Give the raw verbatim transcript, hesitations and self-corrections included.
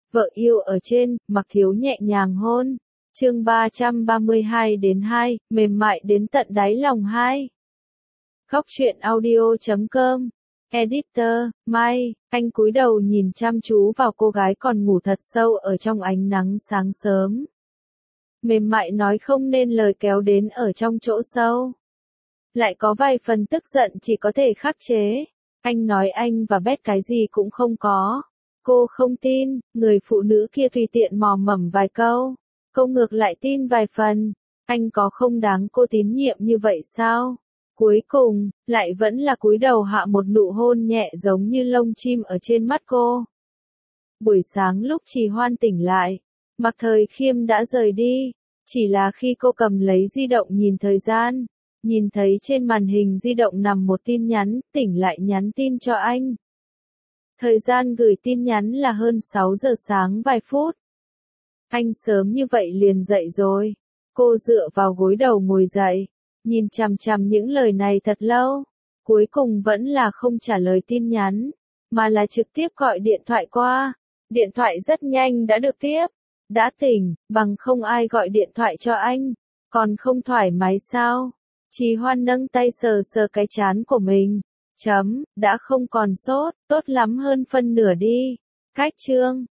Vợ yêu ở trên, Mặc Thiếu nhẹ nhàng hôn. Chương ba trăm ba mươi hai đến hai, mềm mại đến tận đáy lòng hai. Khóc chuyện audio chấm com. Editor, Mai, anh cúi đầu nhìn chăm chú vào cô gái còn ngủ thật sâu ở trong ánh nắng sáng sớm. Mềm mại nói không nên lời kéo đến ở trong chỗ sâu. Lại có vài phần tức giận chỉ có thể khắc chế. Anh nói anh và Bét cái gì cũng không có. Cô không tin, người phụ nữ kia tùy tiện mò mẫm vài câu. Cô ngược lại tin vài phần. Anh có không đáng cô tín nhiệm như vậy sao? Cuối cùng, lại vẫn là cúi đầu hạ một nụ hôn nhẹ giống như lông chim ở trên mắt cô. Buổi sáng lúc Trì Hoan tỉnh lại, Mạc Thời Khiêm đã rời đi. Chỉ là khi cô cầm lấy di động nhìn thời gian, nhìn thấy trên màn hình di động nằm một tin nhắn, tỉnh lại nhắn tin cho anh. Thời gian gửi tin nhắn là hơn sáu giờ sáng vài phút. Anh sớm như vậy liền dậy rồi. Cô dựa vào gối đầu ngồi dậy, nhìn chằm chằm những lời này thật lâu. Cuối cùng vẫn là không trả lời tin nhắn, mà là trực tiếp gọi điện thoại qua. Điện thoại rất nhanh đã được tiếp. Đã tỉnh, bằng không ai gọi điện thoại cho anh. Còn không thoải mái sao? Trì Hoan nâng tay sờ sờ cái trán của mình. Chấm, đã không còn sốt, tốt lắm hơn phân nửa đi. Cách chương.